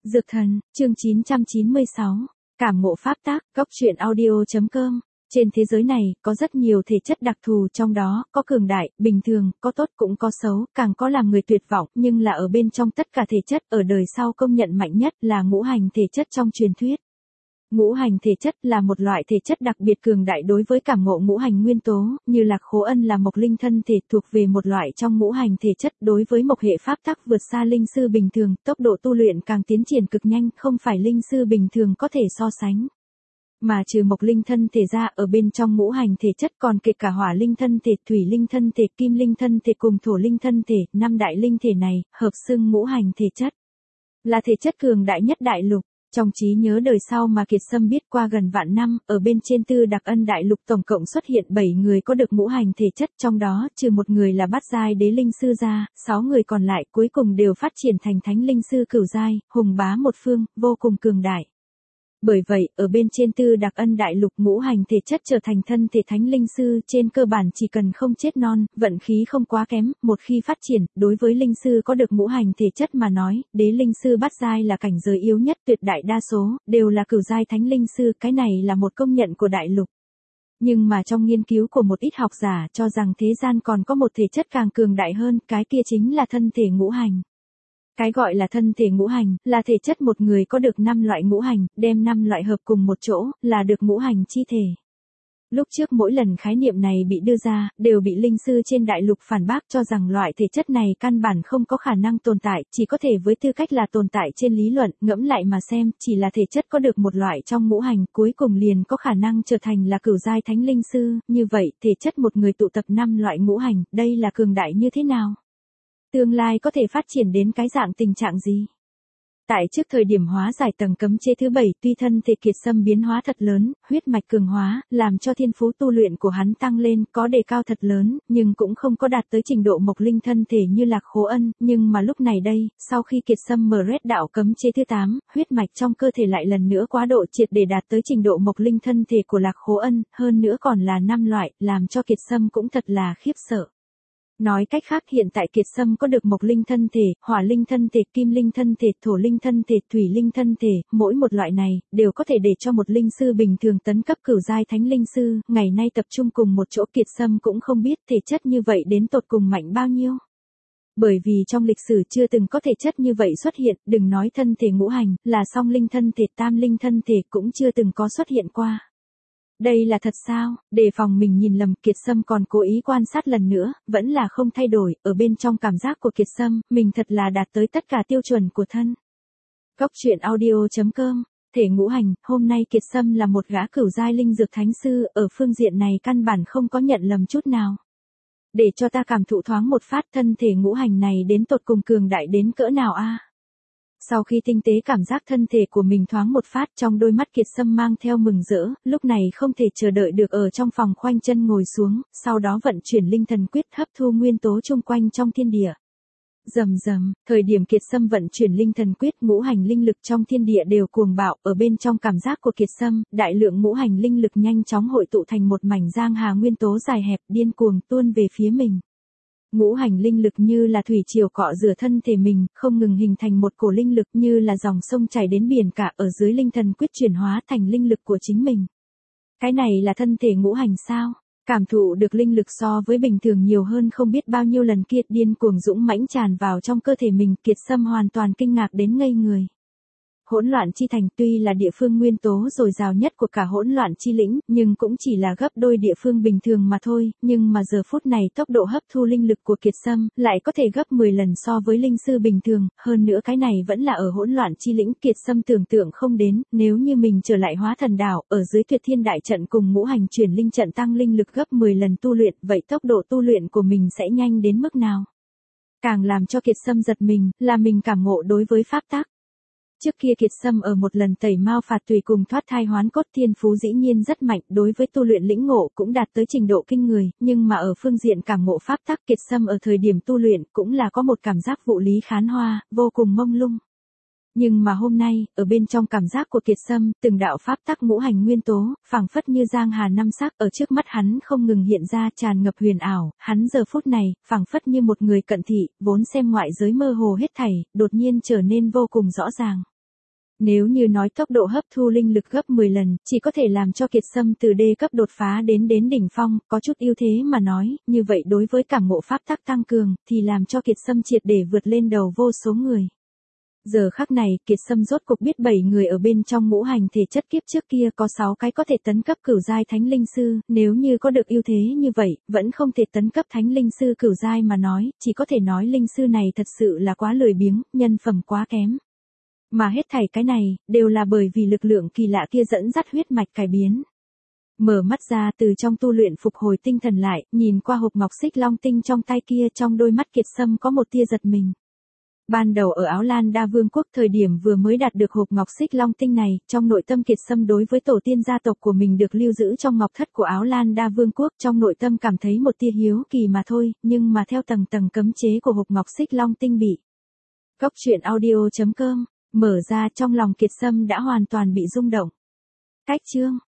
Dược thần, chương 996. Cảm ngộ pháp tác, góc truyện audio.com. Trên thế giới này, có rất nhiều thể chất đặc thù, trong đó, có cường đại, bình thường, có tốt cũng có xấu, càng có làm người tuyệt vọng, nhưng là ở bên trong tất cả thể chất, ở đời sau công nhận mạnh nhất là ngũ hành thể chất trong truyền thuyết. Ngũ hành thể chất là một loại thể chất đặc biệt cường đại đối với cảm ngộ ngũ hành nguyên tố, như Lạc Khố Ân là mộc linh thân thể thuộc về một loại trong ngũ hành thể chất, đối với mộc hệ pháp tắc vượt xa linh sư bình thường, tốc độ tu luyện càng tiến triển cực nhanh, không phải linh sư bình thường có thể so sánh. Mà trừ mộc linh thân thể ra, ở bên trong ngũ hành thể chất còn kể cả hỏa linh thân thể, thủy linh thân thể, kim linh thân thể cùng thổ linh thân thể, năm đại linh thể này, hợp xưng ngũ hành thể chất. Là thể chất cường đại nhất đại lục. Trong trí nhớ đời sau mà Kiệt Sâm biết qua gần vạn năm, ở bên trên Tư Đặc Ân đại lục tổng cộng xuất hiện 7 người có được ngũ hành thể chất, trong đó trừ một người là bát giai đế linh sư ra, 6 người còn lại cuối cùng đều phát triển thành thánh linh sư cửu giai, hùng bá một phương, vô cùng cường đại. Bởi vậy, ở bên trên Tư Đặc Ân đại lục ngũ hành thể chất trở thành thân thể thánh linh sư, trên cơ bản chỉ cần không chết non, vận khí không quá kém, một khi phát triển, đối với linh sư có được ngũ hành thể chất mà nói, đế linh sư bát giai là cảnh giới yếu nhất, tuyệt đại đa số đều là cửu giai thánh linh sư, cái này là một công nhận của đại lục. Nhưng mà trong nghiên cứu của một ít học giả cho rằng thế gian còn có một thể chất càng cường đại hơn, cái kia chính là thân thể ngũ hành. Cái gọi là thân thể ngũ hành, là thể chất một người có được 5 loại ngũ hành, đem 5 loại hợp cùng một chỗ, là được ngũ hành chi thể. Lúc trước mỗi lần khái niệm này bị đưa ra, đều bị linh sư trên đại lục phản bác cho rằng loại thể chất này căn bản không có khả năng tồn tại, chỉ có thể với tư cách là tồn tại trên lý luận, ngẫm lại mà xem, chỉ là thể chất có được một loại trong ngũ hành, cuối cùng liền có khả năng trở thành là cửu giai thánh linh sư, như vậy, thể chất một người tụ tập 5 loại ngũ hành, đây là cường đại như thế nào? Tương lai có thể phát triển đến cái dạng tình trạng gì? Tại trước thời điểm hóa giải tầng cấm chế thứ 7, tuy thân thể Kiệt Sâm biến hóa thật lớn, huyết mạch cường hóa, làm cho thiên phú tu luyện của hắn tăng lên, có đề cao thật lớn, nhưng cũng không có đạt tới trình độ mộc linh thân thể như Lạc Khố Ân, nhưng mà lúc này đây, sau khi Kiệt Sâm mở rét đạo cấm chế thứ 8, huyết mạch trong cơ thể lại lần nữa quá độ triệt để đạt tới trình độ mộc linh thân thể của Lạc Khố Ân, hơn nữa còn là 5 loại, làm cho Kiệt Sâm cũng thật là khiếp sợ. Nói cách khác hiện tại Kiệt Sâm có được mộc linh thân thể, hỏa linh thân thể, kim linh thân thể, thổ linh thân thể, thủy linh thân thể, mỗi một loại này, đều có thể để cho một linh sư bình thường tấn cấp cửu giai thánh linh sư, ngày nay tập trung cùng một chỗ Kiệt Sâm cũng không biết thể chất như vậy đến tột cùng mạnh bao nhiêu. Bởi vì trong lịch sử chưa từng có thể chất như vậy xuất hiện, đừng nói thân thể ngũ hành, là song linh thân thể, tam linh thân thể cũng chưa từng có xuất hiện qua. Đây là thật sao? Đề phòng mình nhìn lầm, Kiệt Sâm còn cố ý quan sát lần nữa, vẫn là không thay đổi, ở bên trong cảm giác của Kiệt Sâm, mình thật là đạt tới tất cả tiêu chuẩn của thân. Góc truyện audio.com. Thể ngũ hành, hôm nay Kiệt Sâm là một gã cửu giai linh dược thánh sư, ở phương diện này căn bản không có nhận lầm chút nào. Để cho ta cảm thụ thoáng một phát thân thể ngũ hành này đến tột cùng cường đại đến cỡ nào a? Sau khi tinh tế cảm giác thân thể của mình thoáng một phát, trong đôi mắt Kiệt Sâm mang theo mừng rỡ, lúc này không thể chờ đợi được ở trong phòng khoanh chân ngồi xuống, sau đó vận chuyển linh thần quyết hấp thu nguyên tố chung quanh trong thiên địa. Rầm rầm, thời điểm Kiệt Sâm vận chuyển linh thần quyết, ngũ hành linh lực trong thiên địa đều cuồng bạo, ở bên trong cảm giác của Kiệt Sâm, đại lượng ngũ hành linh lực nhanh chóng hội tụ thành một mảnh giang hà nguyên tố dài hẹp, điên cuồng tuôn về phía mình. Ngũ hành linh lực như là thủy triều cọ rửa thân thể mình, không ngừng hình thành một cổ linh lực như là dòng sông chảy đến biển cả, ở dưới linh thần quyết chuyển hóa thành linh lực của chính mình. Cái này là thân thể ngũ hành sao? Cảm thụ được linh lực so với bình thường nhiều hơn không biết bao nhiêu lần, kia điên cuồng dũng mãnh tràn vào trong cơ thể mình, Kiệt Sâm hoàn toàn kinh ngạc đến ngây người. Hỗn loạn chi thành tuy là địa phương nguyên tố dồi dào nhất của cả hỗn loạn chi lĩnh, nhưng cũng chỉ là gấp đôi địa phương bình thường mà thôi, nhưng mà giờ phút này tốc độ hấp thu linh lực của Kiệt Sâm lại có thể gấp 10 lần so với linh sư bình thường, hơn nữa cái này vẫn là ở hỗn loạn chi lĩnh. Kiệt Sâm tưởng tượng không đến, nếu như mình trở lại Hóa Thần Đảo, ở dưới Tuyệt Thiên đại trận cùng ngũ hành chuyển linh trận tăng linh lực gấp 10 lần tu luyện, vậy tốc độ tu luyện của mình sẽ nhanh đến mức nào? Càng làm cho Kiệt Sâm giật mình, là mình cảm ngộ đối với pháp tắc. Trước kia Kiệt Sâm ở một lần tẩy mao phạt tùy cùng thoát thai hoán cốt, thiên phú dĩ nhiên rất mạnh, đối với tu luyện lĩnh ngộ cũng đạt tới trình độ kinh người, nhưng mà ở phương diện cảm ngộ pháp tắc, Kiệt Sâm ở thời điểm tu luyện cũng là có một cảm giác vụ lý khán hoa, vô cùng mông lung. Nhưng mà hôm nay, ở bên trong cảm giác của Kiệt Sâm, từng đạo pháp tắc ngũ hành nguyên tố, phảng phất như giang hà năm sắc, ở trước mắt hắn không ngừng hiện ra, tràn ngập huyền ảo, hắn giờ phút này, phảng phất như một người cận thị, vốn xem ngoại giới mơ hồ hết thảy, đột nhiên trở nên vô cùng rõ ràng. Nếu như nói tốc độ hấp thu linh lực gấp 10 lần, chỉ có thể làm cho Kiệt Sâm từ D cấp đột phá đến đỉnh phong, có chút ưu thế mà nói, như vậy đối với cảm ngộ pháp tắc tăng cường, thì làm cho Kiệt Sâm triệt để vượt lên đầu vô số người. Giờ khắc này, Kiệt Sâm rốt cục biết 7 người ở bên trong ngũ hành thể chất kiếp trước kia có 6 cái có thể tấn cấp cửu giai thánh linh sư, nếu như có được ưu thế như vậy, vẫn không thể tấn cấp thánh linh sư cửu giai mà nói, chỉ có thể nói linh sư này thật sự là quá lười biếng, nhân phẩm quá kém. Mà hết thảy cái này, đều là bởi vì lực lượng kỳ lạ kia dẫn dắt huyết mạch cải biến. Mở mắt ra từ trong tu luyện phục hồi tinh thần lại, nhìn qua hộp ngọc xích long tinh trong tay kia, trong đôi mắt Kiệt Sâm có một tia giật mình. Ban đầu ở Áo Lan Đa Vương quốc thời điểm vừa mới đạt được hộp ngọc xích long tinh này, trong nội tâm Kiệt Sâm đối với tổ tiên gia tộc của mình được lưu giữ trong ngọc thất của Áo Lan Đa Vương quốc, trong nội tâm cảm thấy một tia hiếu kỳ mà thôi, nhưng mà theo tầng tầng cấm chế của hộp ngọc xích long tinh bị Cốc truyện audio.com mở ra, trong lòng Kiệt Sâm đã hoàn toàn bị rung động. Cách chương